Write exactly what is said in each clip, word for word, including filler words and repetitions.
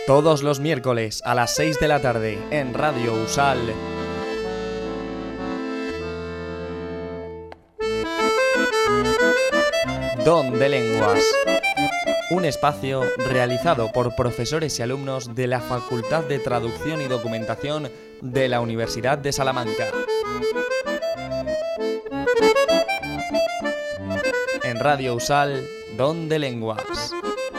Todos los miércoles a las seis de la tarde en Radio Usal. Don de Lenguas. Un espacio realizado por profesores y alumnos de la Facultad de Traducción y Documentación de la Universidad de Salamanca. En Radio Usal, Don de Lenguas.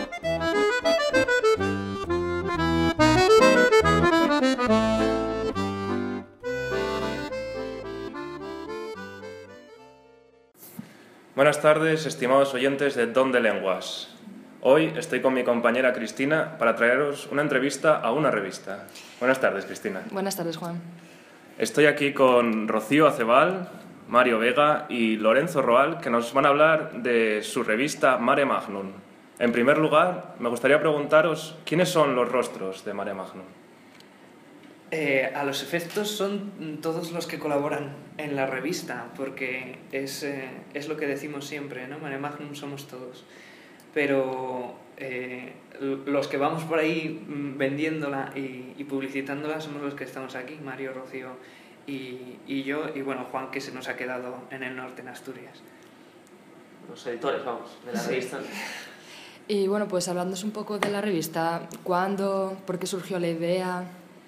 Buenas tardes, estimados oyentes de Don de Lenguas. Hoy estoy con mi compañera Cristina para traeros una entrevista a una revista. Buenas tardes, Cristina. Buenas tardes, Juan. Estoy aquí con Rocío Acebal, Mario Vega y Lorenzo Roal, que nos van a hablar de su revista Mare Magnum. En primer lugar, me gustaría preguntaros quiénes son los rostros de Mare Magnum. Eh, a los efectos son todos los que colaboran en la revista, porque es, eh, es lo que decimos siempre, ¿no? Mare Magnum somos todos. Pero eh, los que vamos por ahí vendiéndola y, y publicitándola somos los que estamos aquí, Mario, Rocío y, y yo, y bueno, Juan, que se nos ha quedado en el norte, en Asturias. Los editores, vamos, de la revista. Y bueno, pues hablándonos un poco de la revista, ¿cuándo, por qué surgió la idea?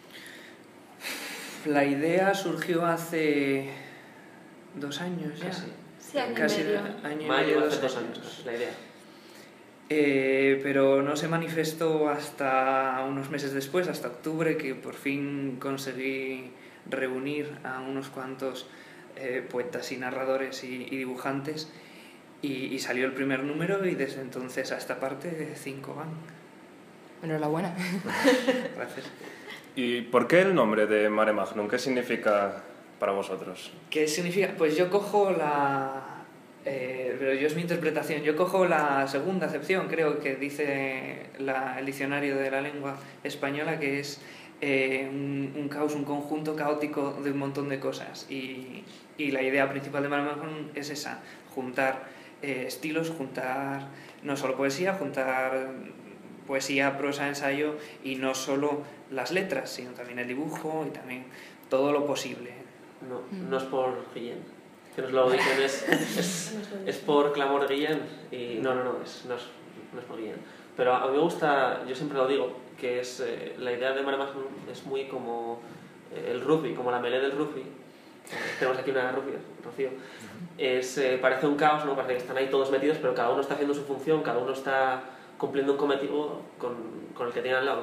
La idea surgió hace dos años ya. Casi. Sí, año Casi y medio. año y Mayo medio, hace dos dos años. años, la idea. Eh, pero no se manifestó hasta unos meses después, hasta octubre, que por fin conseguí reunir a unos cuantos eh, poetas y narradores y, y dibujantes y, y salió el primer número y desde entonces a esta parte cinco van. Enhorabuena. Gracias. ¿Y por qué el nombre de Mare Magnum? ¿Qué significa para vosotros? ¿Qué significa? Pues yo cojo la... Eh, pero yo es mi interpretación. Yo cojo la segunda acepción, creo que dice la, el diccionario de la lengua española, que es eh, un, un caos, un conjunto caótico de un montón de cosas. Y, y la idea principal de Mare Magnum es esa, juntar eh, estilos, juntar no solo poesía, juntar poesía, prosa, ensayo y no solo las letras, sino también el dibujo y también todo lo posible. No, no es por Guillén, que nos lo dicen, es, es, es por clamor de Guillén y no, no, no, es, no, es, no es por Guillén. Pero a mí me gusta, yo siempre lo digo, que es eh, la idea de Mare Magnum es muy como eh, el rugby, como la melee del rugby. Eh, tenemos aquí una rugby, Rocío. Es, eh, parece un caos, ¿no? Parece que están ahí todos metidos, pero cada uno está haciendo su función, cada uno está cumpliendo un cometido con, con el que tiene al lado, ¿no?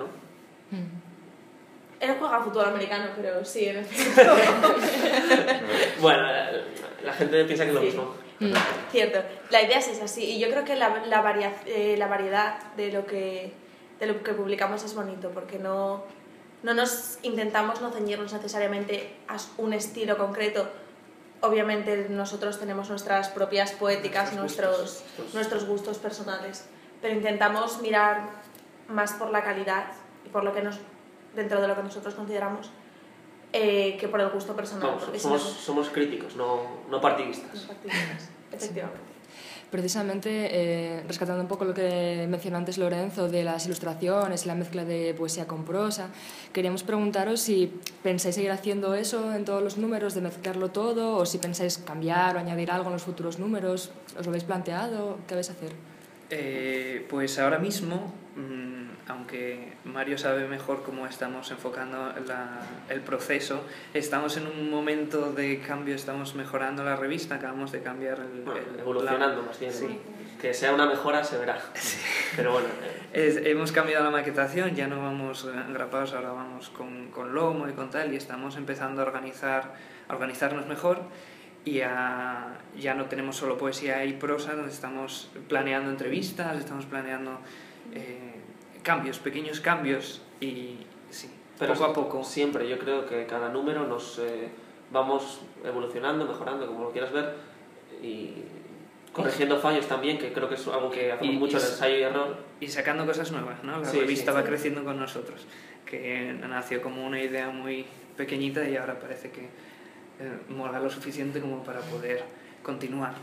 Él juega fútbol americano, pero sí, en efecto. Bueno, la gente piensa que es lo Sí. mismo. Cierto. La idea es esa, sí. Y yo creo que la, la, varia, eh, la variedad de lo, que, de lo que publicamos es bonito, porque no, no nos intentamos no ceñirnos necesariamente a un estilo concreto. Obviamente nosotros tenemos nuestras propias poéticas, Nuestros nuestros, gustos. nuestros gustos personales, pero intentamos mirar más por la calidad y por lo que nos, dentro de lo que nosotros consideramos, eh, que por el gusto personal. Vamos, porque somos, si no, somos críticos, no, no partidistas. no partidistas, efectivamente. Precisamente, eh, rescatando un poco lo que mencionó antes Lorenzo de las ilustraciones y la mezcla de poesía con prosa, queríamos preguntaros si pensáis seguir haciendo eso en todos los números, de mezclarlo todo, o si pensáis cambiar o añadir algo en los futuros números. ¿Os lo habéis planteado? ¿Qué vais a hacer? Eh, pues ahora mismo, mmm, aunque Mario sabe mejor cómo estamos enfocando la, el proceso, estamos en un momento de cambio, estamos mejorando la revista, acabamos de cambiar el... Bueno, el evolucionando la, más bien. sí. Que sea una mejora se verá. Sí. Pero bueno. Eh. Es, hemos cambiado la maquetación, ya no vamos engrapados, ahora vamos con, con lomo y con tal, y estamos empezando a organizar, a organizarnos mejor. Y a, ya no tenemos solo poesía y prosa, donde estamos planeando entrevistas, estamos planeando eh, cambios, pequeños cambios y sí, Pero poco a poco. Siempre, yo creo que cada número nos eh, vamos evolucionando, mejorando, como lo quieras ver, y corrigiendo fallos también, que creo que es algo que hacemos Y- mucho y- el ensayo y error. Y sacando cosas nuevas, ¿no? La Sí, revista sí. va creciendo con nosotros, que nació como una idea muy pequeñita y ahora parece que eh, mola lo suficiente como para poder continuarla.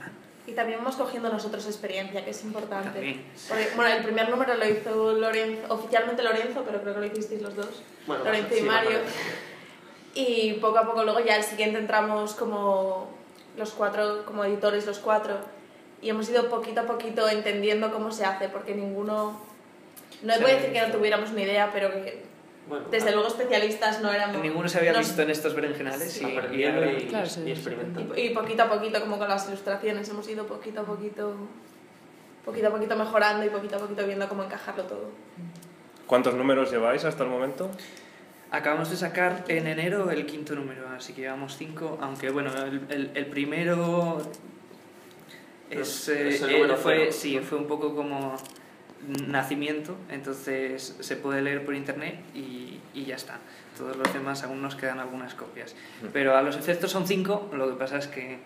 Y también vamos cogiendo nosotros experiencia, que es importante. También, sí. Porque, bueno, el primer número lo hizo Lorenzo, oficialmente Lorenzo, pero creo que lo hicisteis los dos, Bueno, Lorenzo sí, y Mario. bueno, Y poco a poco luego ya el siguiente entramos como los cuatro, como editores los cuatro, y hemos ido poquito a poquito entendiendo cómo se hace, porque ninguno, no Se voy a había decir que no visto. tuviéramos ni idea, pero que bueno, desde luego especialistas no éramos. Ninguno se había nos- visto en estos berenjenales Sí. y, y aprendiendo ahora- y, Claro, sí, y sí. experimentando. Y poquito a poquito, como con las ilustraciones, hemos ido poquito a poquito, poquito a poquito mejorando y poquito a poquito viendo cómo encajarlo todo. ¿Cuántos números lleváis hasta el momento? Acabamos de sacar en enero el quinto número, así que llevamos cinco, aunque bueno, el, el, el primero es, Es- es el eh, número fue, cero. sí, fue un poco como nacimiento, entonces se puede leer por internet y, y ya está. Todos los demás aún nos quedan algunas copias. Pero a los efectos son cinco, lo que pasa es que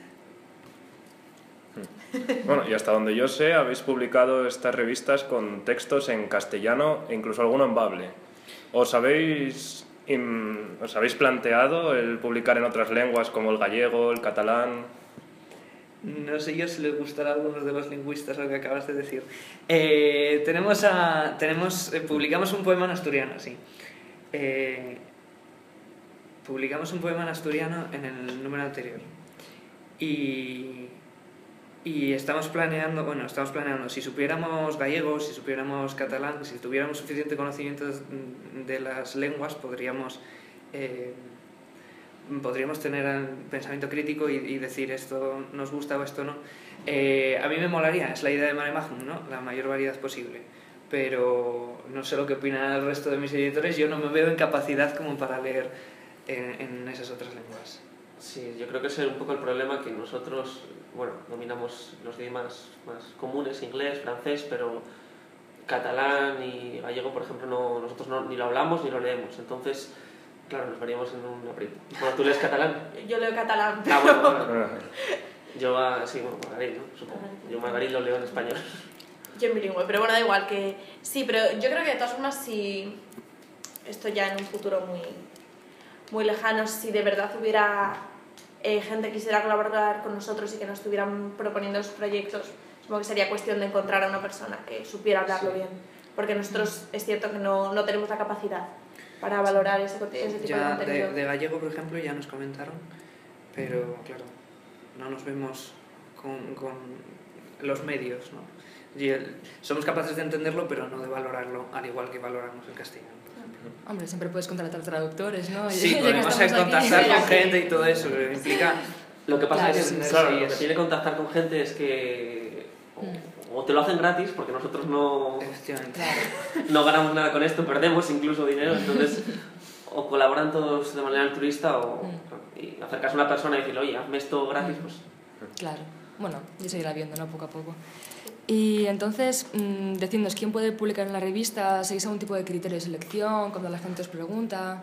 Bueno, y hasta donde yo sé, habéis publicado estas revistas con textos en castellano e incluso alguno en bable. ¿Os habéis, im- os habéis planteado el publicar en otras lenguas como el gallego, el catalán? no sé yo si les gustará a algunos de los lingüistas lo que acabas de decir. Eh, tenemos a, tenemos, eh, publicamos un poema en asturiano, sí. Eh, publicamos un poema en asturiano en el número anterior. Y, y estamos planeando, bueno, estamos planeando, si supiéramos gallego, si supiéramos catalán, si tuviéramos suficiente conocimiento de las lenguas, podríamos... eh, podríamos tener el pensamiento crítico y, y decir esto nos gusta o esto no. Eh, a mí me molaría, es la idea de Mare Magnum, ¿no? La mayor variedad posible. Pero no sé lo que opinan el resto de mis editores, yo no me veo en capacidad como para leer en, en esas otras lenguas. Sí, yo creo que ese es un poco el problema, que nosotros, bueno, dominamos los idiomas más comunes, inglés, francés, pero catalán y gallego, por ejemplo, no, nosotros no, ni lo hablamos ni lo leemos. Entonces, claro, nos veríamos en un aprieto. Bueno, ¿tú lees catalán? Yo leo catalán, Ah, pero... bueno, bueno. Yo, ah, sí, bueno, Margarit, ¿no? Supongo. Yo Margarit lo leo en español. Yo en bilingüe, pero bueno, da igual que... Sí, pero yo creo que de todas formas, si esto ya en un futuro muy, muy lejano, si de verdad hubiera eh, gente que quisiera colaborar con nosotros y que nos estuvieran proponiendo los proyectos, supongo que sería cuestión de encontrar a una persona que supiera hablarlo Sí. bien, porque nosotros es cierto que no, no tenemos la capacidad para valorar ese, ese tipo de Ya contenido. de, de gallego, por ejemplo, ya nos comentaron, pero claro, no nos vemos con, con los medios, ¿no? Y el- somos capaces de entenderlo, pero no de valorarlo al igual que valoramos el castellano. Hombre, siempre puedes contratar traductores, ¿no? Sí, Ya que podemos estamos aquí. contactar con gente y todo eso, que implica... Lo que pasa Claro, es sí, que, sí, claro, sí, lo que es- tiene contactar con gente es que o, o te lo hacen gratis, porque nosotros no, Efectivamente. no ganamos nada con esto, perdemos incluso dinero, entonces o colaboran todos de manera altruista o y acercarse a una persona y decirle, oye, hazme esto gratis, pues Claro. Bueno, y seguirá viendo, ¿no? Poco a poco. Y entonces, mmm, decidnos, ¿quién puede publicar en la revista? ¿Seguís algún tipo de criterio de selección cuando la gente os pregunta?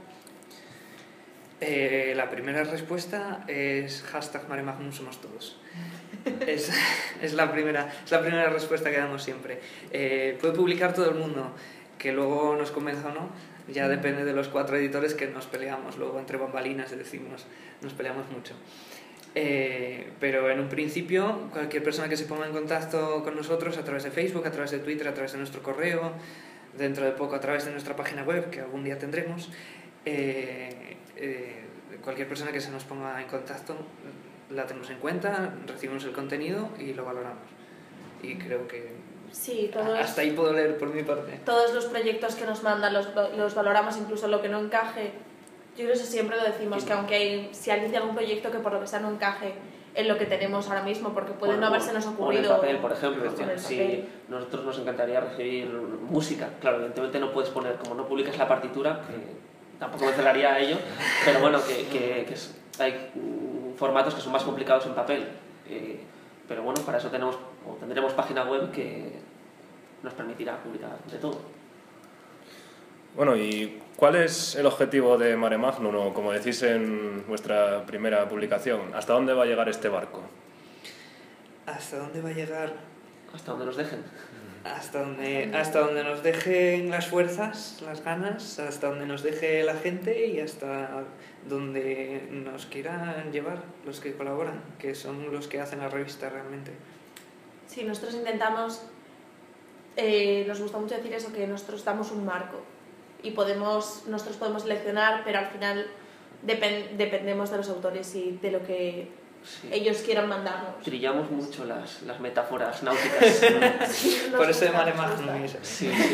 Eh, la primera respuesta es hashtag Mare Magnum somos todos. Es, es, la primera, es la primera respuesta que damos siempre. Eh, puede publicar todo el mundo, que luego nos convenza o no, ya depende de los cuatro editores que nos peleamos, luego entre bambalinas decimos, nos peleamos mucho. Eh, pero en un principio, cualquier persona que se ponga en contacto con nosotros a través de Facebook, a través de Twitter, a través de nuestro correo, dentro de poco a través de nuestra página web, que algún día tendremos, eh, eh, cualquier persona que se nos ponga en contacto la tenemos en cuenta, recibimos el contenido y lo valoramos. Y creo que Sí, todos, hasta ahí puedo leer por mi parte. todos los proyectos que nos mandan los, los valoramos, incluso lo que no encaje. Yo creo que siempre lo decimos, que aunque hay, si alguien tiene algún proyecto que por lo que sea no encaje en lo que tenemos ahora mismo, porque puede Bueno, no habérsenos o en el ocurrido... papel, por ejemplo, o en el si papel. nosotros nos encantaría recibir música, claro, evidentemente no puedes poner, como no publicas la partitura, que tampoco me cerraría a ello, pero bueno, que, que, que es- hay mm, formatos que son más complicados en papel, eh, pero bueno, para eso tenemos, o tendremos página web que nos permitirá publicar de todo. Bueno, ¿y cuál es el objetivo de Mare Magnum, o como decís en vuestra primera publicación, hasta dónde va a llegar este barco? ¿Hasta dónde va a llegar? Hasta donde nos dejen. Hasta donde, hasta donde nos dejen las fuerzas, las ganas, hasta donde nos deje la gente y hasta donde nos quieran llevar los que colaboran, que son los que hacen la revista realmente. Sí, nosotros intentamos, eh, nos gusta mucho decir eso, que nosotros damos un marco y podemos, nosotros podemos seleccionar, pero al final depend, dependemos de los autores y de lo que sí. ellos quieran mandarnos. Trillamos mucho las, las metáforas náuticas. Sí, por eso de Mare gusta. Magnum. Sí, sí.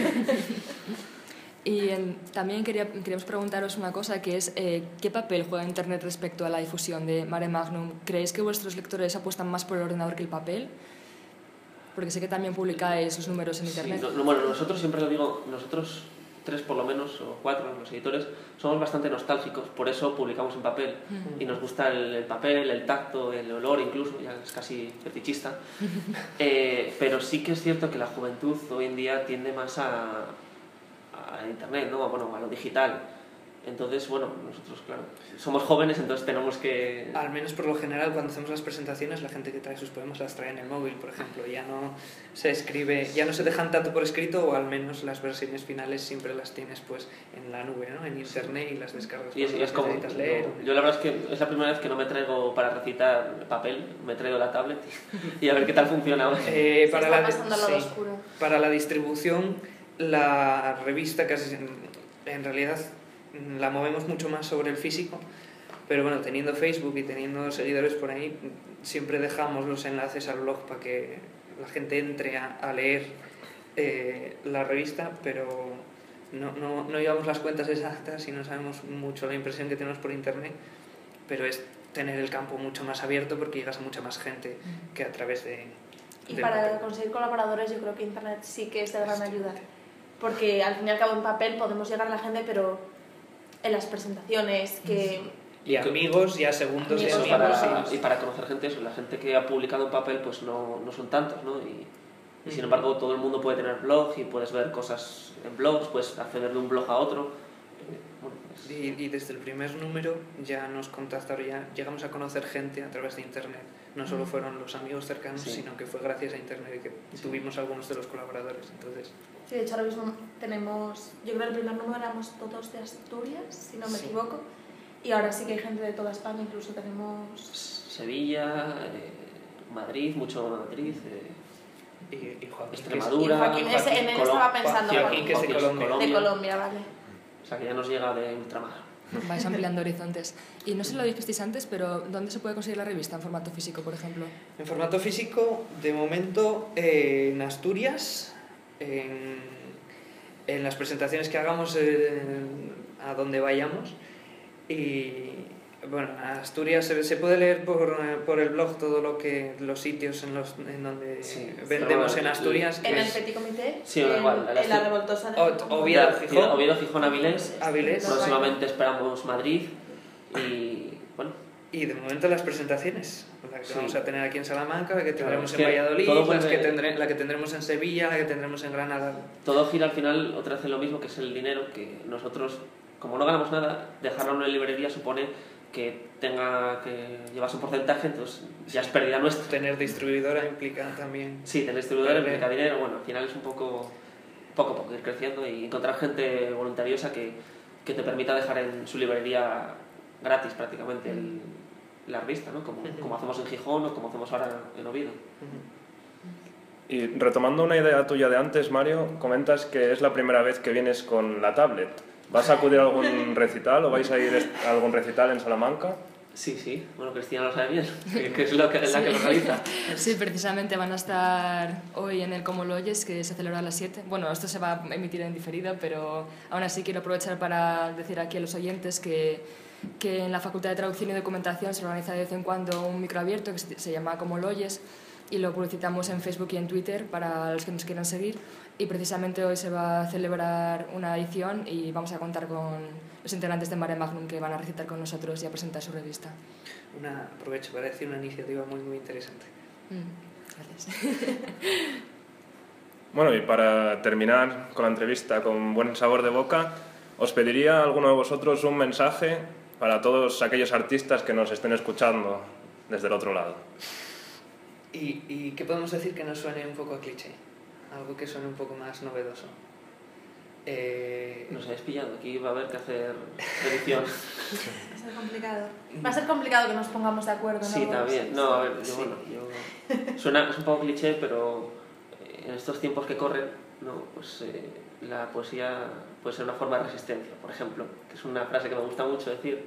Y eh, también quería, queríamos preguntaros una cosa, que es eh, ¿qué papel juega Internet respecto a la difusión de Mare Magnum? ¿Creéis que vuestros lectores apuestan más por el ordenador que el papel? Porque sé que también publicáis los números en Internet. Sí, no, bueno, nosotros, siempre lo digo, nosotros tres por lo menos, o cuatro, los editores, somos bastante nostálgicos, por eso publicamos en papel. Uh-huh. Y nos gusta el, el papel, el tacto, el olor incluso, ya es casi fetichista. eh, pero sí que es cierto que la juventud hoy en día tiende más a, a Internet, ¿no? Bueno, a lo digital. Entonces, bueno, nosotros, claro, somos jóvenes, entonces tenemos que... Al menos por lo general, cuando hacemos las presentaciones, la gente que trae sus poemas las trae en el móvil, por ejemplo. Ya no se escribe, ya no se dejan tanto por escrito, o al menos las versiones finales siempre las tienes pues en la nube, ¿no? En internet, y las descargas. Y es, y es como... leer. No, yo la verdad es que es la primera vez que no me traigo para recitar papel, me traigo la tablet y a ver qué tal funciona. Eh, para, la, pasando al lado sí, oscuro. Para la distribución, la revista casi en, en realidad... la movemos mucho más sobre el físico, pero bueno, teniendo Facebook y teniendo seguidores por ahí, siempre dejamos los enlaces al blog para que la gente entre a, a leer eh, la revista, pero no, no, no llevamos las cuentas exactas y no sabemos mucho la impresión que tenemos por internet, pero es tener el campo mucho más abierto porque llegas a mucha más gente que a través de... Y para papel. Conseguir colaboradores yo creo que internet sí que es de gran ayuda, porque al fin y al cabo en papel podemos llegar a la gente, pero en las presentaciones que... Y amigos, ya segundos de amigos. Para, y... y para conocer gente, eso, la gente que ha publicado en papel pues no, no son tantos, ¿no? Y, y sin embargo todo el mundo puede tener blog y puedes ver cosas en blogs, puedes acceder de un blog a otro. Bueno, pues... y, y desde el primer número ya nos contactaron, ya llegamos a conocer gente a través de internet. No solo fueron los amigos cercanos, sí. sino que fue gracias a internet y que sí. tuvimos algunos de los colaboradores. Entonces... Sí, de hecho ahora mismo tenemos, yo creo que el primer número éramos todos de Asturias, si no me sí. equivoco, y ahora sí que hay gente de toda España, incluso tenemos... Sevilla, eh, Madrid, mucho Madrid... Eh... Y, y Joaquín, Extremadura, y Joaquín, ese, en él estaba pensando Joaquín, Joaquín, que es de Colombia. Colombia. De Colombia, vale. O sea que ya nos llega de ultramar. Vais ampliando horizontes. Y no sé si lo dijisteis antes, pero ¿dónde se puede conseguir la revista? ¿En formato físico, por ejemplo? En formato físico, de momento, eh, en Asturias, en, en las presentaciones que hagamos, eh, a donde vayamos. Y bueno, Asturias se, se puede leer por, por el blog todo lo que los sitios en, los, en donde sí, vendemos sí, en Asturias. ¿En es, el Petit Comité? Sí, en, igual. En la Revoltosa de o, Oviedo, Gijón. Oviedo, Gijón, Avilés. Avilés. Próximamente esperamos Madrid y bueno. Y de momento las presentaciones, la que sí. vamos a tener aquí en Salamanca, la que tendremos claro, en Valladolid, vuelve... las que tendré, la que tendremos en Sevilla, la que tendremos en Granada. Todo gira al final otra vez en lo mismo, que es el dinero, que nosotros, como no ganamos nada, dejarlo en una librería supone que tenga que llevarse un porcentaje, entonces ya es pérdida nuestra. Tener distribuidora implica también... Sí, tener distribuidora implica dinero, bueno, al final es un poco, poco a poco ir creciendo y encontrar gente voluntariosa que, que te permita dejar en su librería gratis prácticamente el, la revista, ¿no? Como, uh-huh. como hacemos en Gijón o como hacemos ahora en Oviedo. Uh-huh. Y retomando una idea tuya de antes, Mario, comentas que es la primera vez que vienes con la tablet. ¿Vas a acudir a algún recital o vais a ir a algún recital en Salamanca? Sí, sí. Bueno, Cristina lo sabe bien, que es lo que, la que lo realiza. Sí, precisamente van a estar hoy en el Como lo oyes, que se celebra a las siete. Bueno, esto se va a emitir en diferido, pero aún así quiero aprovechar para decir aquí a los oyentes que, que en la Facultad de Traducción y Documentación se organiza de vez en cuando un micro abierto que se llama Como lo oyes y lo publicitamos en Facebook y en Twitter para los que nos quieran seguir. Y precisamente hoy se va a celebrar una edición y vamos a contar con los integrantes de Mare Magnum que van a recitar con nosotros y a presentar su revista. Una, aprovecho para decir una iniciativa muy, muy interesante. Mm, gracias. Bueno, y para terminar con la entrevista con buen sabor de boca, os pediría a alguno de vosotros un mensaje para todos aquellos artistas que nos estén escuchando desde el otro lado. ¿Y, ¿Y qué podemos decir que nos suene un poco a cliché? Algo que suene un poco más novedoso. Eh... Nos habéis pillado, aquí va a haber que hacer edición. Va a ser complicado. Va a ser complicado que nos pongamos de acuerdo, ¿no? Sí, también. No, a ver, yo, Sí. bueno, yo... Suena, es un poco cliché, pero en estos tiempos que corren, ¿no? Pues eh, la poesía puede ser una forma de resistencia, por ejemplo, que es una frase que me gusta mucho decir.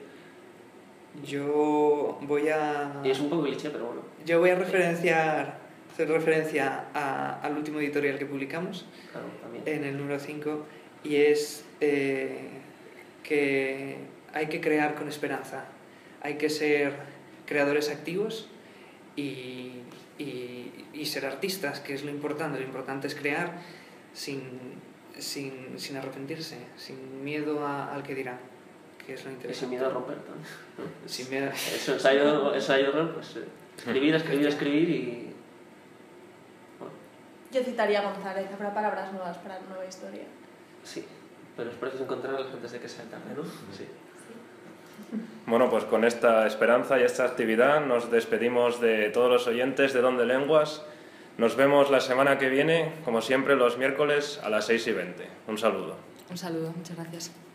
Yo voy a... Y es un poco cliché, pero bueno. Yo voy a referenciar, hacer referencia a, al último editorial que publicamos, Claro, también. en el número cinco, y es eh, que hay que crear con esperanza, hay que ser creadores activos y, y, y ser artistas, que es lo importante. Lo importante es crear sin, sin, sin arrepentirse, sin miedo a, al que dirán, que es lo Y interesante. sin miedo a romper también. Sin miedo. Eso, ensayo, ensayo error, pues eh, escribir, escribir, escribir y... Bueno, Yo citaría a González, habrá palabras nuevas para la nueva historia. sí, pero es preciso encontrarlas antes de que sea tarde, ¿no? Sí. Bueno, pues con esta esperanza y esta actividad nos despedimos de todos los oyentes de Don de Lenguas. Nos vemos la semana que viene, como siempre, los miércoles a las seis y veinte. Un saludo. Un saludo, muchas gracias.